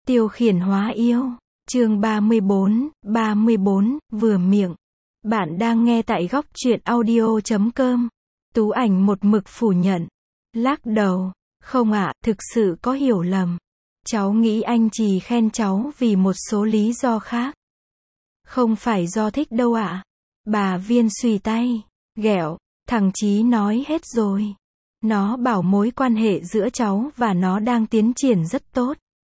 Tiêu khiển hóa yêu. Chương 34, vừa miệng. Bạn đang nghe tại góc truyện audio.com. Tú Ảnh một mực phủ nhận. Lắc đầu. Không ạ, thực sự có hiểu lầm. Cháu nghĩ anh chỉ khen cháu vì một số lý do khác. Không phải do thích đâu ạ. Bà Viên xùy tay. Ghẹo, thằng Chí nói hết rồi. Nó bảo mối quan hệ giữa cháu và nó đang tiến triển rất tốt.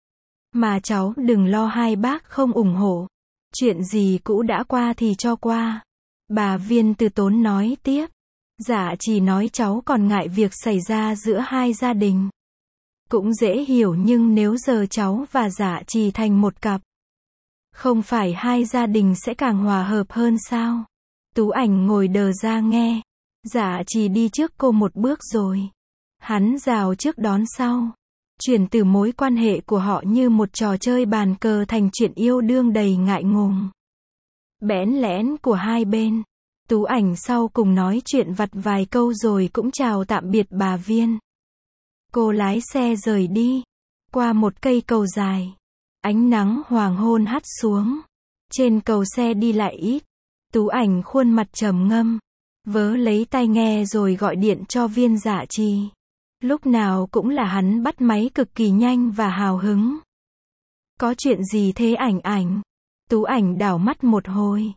Mà cháu đừng lo hai bác không ủng hộ. Chuyện gì cũ đã qua thì cho qua. Bà Viên từ tốn nói tiếp. Dạ chỉ nói cháu còn ngại việc xảy ra giữa hai gia đình. Cũng dễ hiểu nhưng nếu giờ cháu và dạ chỉ thành một cặp. Không phải hai gia đình sẽ càng hòa hợp hơn sao? Tú Ảnh ngồi đờ ra nghe. Dạ chỉ đi trước cô một bước rồi. Hắn rào trước đón sau. Chuyển từ mối quan hệ của họ như một trò chơi bàn cờ thành chuyện yêu đương đầy ngại ngùng. Bẽn lẽn của hai bên. Tú Ảnh sau cùng nói chuyện vặt vài câu rồi cũng chào tạm biệt bà Viên. Cô lái xe rời đi. Qua một cây cầu dài. Ánh nắng hoàng hôn hắt xuống. Trên cầu xe đi lại ít. Tú Ảnh khuôn mặt trầm ngâm. Vớ lấy tai nghe rồi gọi điện cho Viên Dạ Trì. Lúc nào cũng là hắn bắt máy cực kỳ nhanh và hào hứng. Có chuyện gì thế Ảnh? Tú Ảnh đảo mắt một hồi.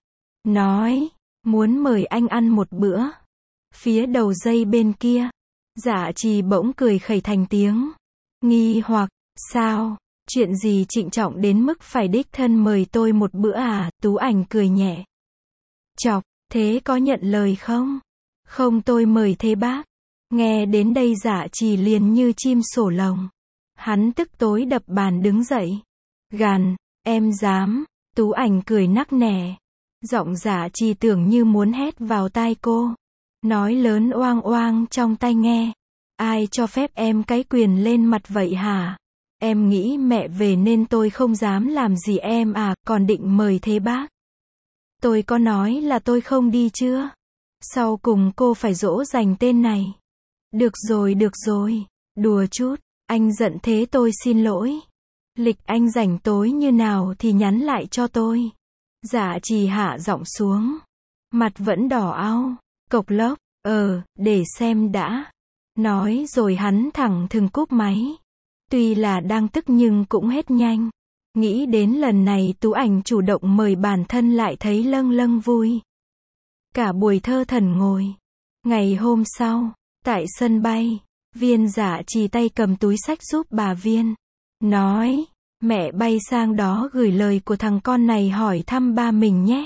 Nói, muốn mời anh ăn một bữa. Phía đầu dây bên kia. Dạ Trì bỗng cười khẩy thành tiếng. Nghi hoặc, sao? Chuyện gì trịnh trọng đến mức phải đích thân mời tôi một bữa à? Tú Ảnh cười nhẹ. Chọc, thế có nhận lời không? Không tôi mời thế bác. Nghe đến đây Dạ Trì liền như chim sổ lồng. Hắn tức tối đập bàn đứng dậy. Gàn, em dám. Tú Ảnh cười nắc nẻ. Giọng Dạ Trì tưởng như muốn hét vào tai cô. Nói lớn oang oang trong tai nghe. Ai cho phép em cái quyền lên mặt vậy hả? Em nghĩ mẹ về nên tôi không dám làm gì em à, còn định mời thế bác. Tôi có nói là tôi không đi chưa? Sau cùng cô phải dỗ dành tên này. Được rồi, đùa chút, anh giận thế tôi xin lỗi. Lịch anh rảnh tối như nào thì nhắn lại cho tôi. Dạ Trì hạ giọng xuống. Mặt vẫn đỏ ao, cộc lốc, để xem đã. Nói rồi hắn thẳng thừng cúp máy. Tuy là đang tức nhưng cũng hết nhanh. Nghĩ đến lần này Tú Ảnh chủ động mời bản thân lại thấy lâng lâng vui. Cả buổi thơ thẩn ngồi. Ngày hôm sau, tại sân bay, Viên Dạ Trì tay cầm túi xách giúp bà Viên. Nói, mẹ bay sang đó gửi lời của thằng con này hỏi thăm ba mình nhé.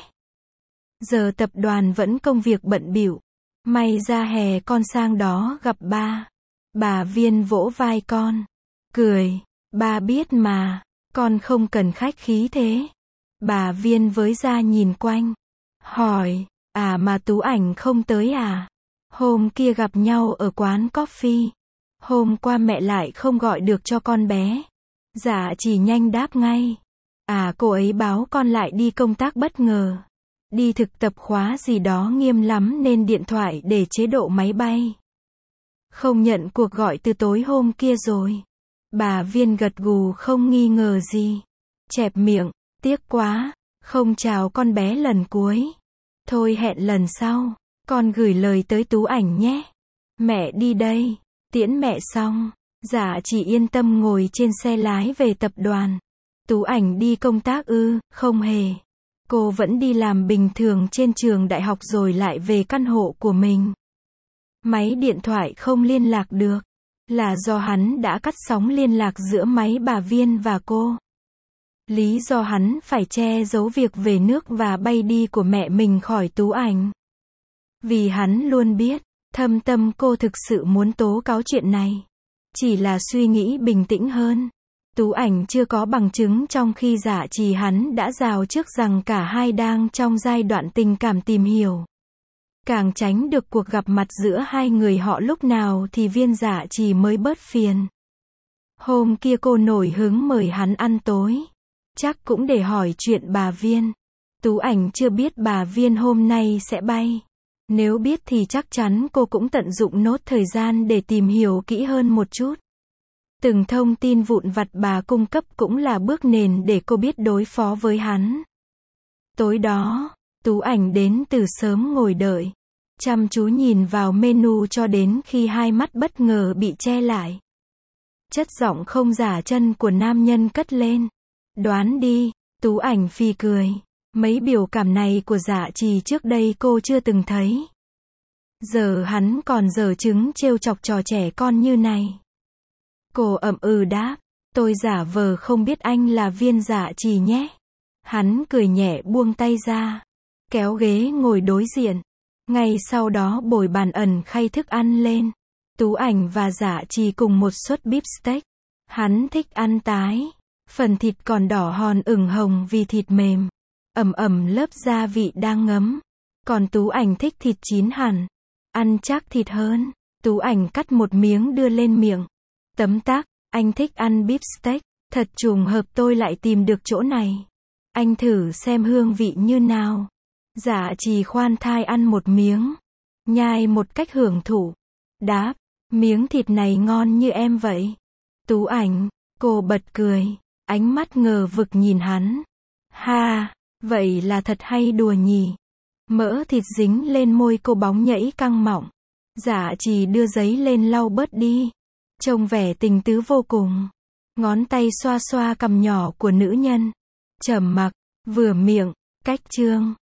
Giờ tập đoàn vẫn công việc bận bịu. May ra hè con sang đó gặp ba. Bà Viên vỗ vai con. Cười, ba biết mà, con không cần khách khí thế. Bà Viên với ra nhìn quanh. Hỏi, mà Tú Ảnh không tới à? Hôm kia gặp nhau ở quán coffee. Hôm qua mẹ lại không gọi được cho con bé. Dạ chỉ nhanh đáp ngay. Cô ấy báo con lại đi công tác bất ngờ. Đi thực tập khóa gì đó nghiêm lắm nên điện thoại để chế độ máy bay. Không nhận cuộc gọi từ tối hôm kia rồi. Bà Viên gật gù không nghi ngờ gì. Chẹp miệng, tiếc quá, không chào con bé lần cuối. Thôi hẹn lần sau, con gửi lời tới Tú Ảnh nhé. Mẹ đi đây, tiễn mẹ xong. Dạ chỉ yên tâm ngồi trên xe lái về tập đoàn. Tú Ảnh đi công tác ư? Không hề. Cô vẫn đi làm bình thường trên trường đại học rồi lại về căn hộ của mình. Máy điện thoại không liên lạc được. Là do hắn đã cắt sóng liên lạc giữa máy bà Viên và cô. Lý do hắn phải che giấu việc về nước và bay đi của mẹ mình khỏi Tú Ảnh. Vì hắn luôn biết, thâm tâm cô thực sự muốn tố cáo chuyện này. Chỉ là suy nghĩ bình tĩnh hơn. Tú Ảnh chưa có bằng chứng trong khi Dạ Trì hắn đã rào trước rằng cả hai đang trong giai đoạn tình cảm tìm hiểu. Càng tránh được cuộc gặp mặt giữa hai người họ lúc nào thì Viên Dạ Trì mới bớt phiền. Hôm kia cô nổi hứng mời hắn ăn tối. Chắc cũng để hỏi chuyện bà Viên. Tú Ảnh chưa biết bà Viên hôm nay sẽ bay. Nếu biết thì chắc chắn cô cũng tận dụng nốt thời gian để tìm hiểu kỹ hơn một chút. Từng thông tin vụn vặt bà cung cấp cũng là bước nền để cô biết đối phó với hắn. Tối đó, Tú Ảnh đến từ sớm ngồi đợi, chăm chú nhìn vào menu cho đến khi hai mắt bất ngờ bị che lại. Chất giọng không giả chân của nam nhân cất lên. Đoán đi, Tú Ảnh phì cười. Mấy biểu cảm này của Dạ Trì trước đây cô chưa từng thấy. Giờ hắn còn giở trứng trêu chọc trò trẻ con như này. Cô ậm ừ đáp, tôi giả vờ không biết anh là Viên Dạ Trì nhé. Hắn cười nhẹ buông tay ra, kéo ghế ngồi đối diện. Ngay sau đó bồi bàn ẩn khay thức ăn lên. Tú Ảnh và Dạ Trì cùng một suất bíp steak. Hắn thích ăn tái. Phần thịt còn đỏ hòn ửng hồng vì thịt mềm. Ẩm ẩm lớp gia vị đang ngấm. Còn Tú Ảnh thích thịt chín hẳn. Ăn chắc thịt hơn. Tú Ảnh cắt một miếng đưa lên miệng. Tấm tắc, anh thích ăn beef steak. Thật trùng hợp tôi lại tìm được chỗ này. Anh thử xem hương vị như nào. Dạ Trì khoan thai ăn một miếng. Nhai một cách hưởng thụ. Đáp, miếng thịt này ngon như em vậy. Tú Ảnh, cô bật cười. Ánh mắt ngờ vực nhìn hắn. Ha, vậy là thật hay đùa nhỉ. Mỡ thịt dính lên môi cô bóng nhảy căng mọng. Dạ Trì đưa giấy lên lau bớt đi. Trông vẻ tình tứ vô cùng. Ngón tay xoa xoa cằm nhỏ của nữ nhân. Trầm mặc, vừa miệng, cách chương.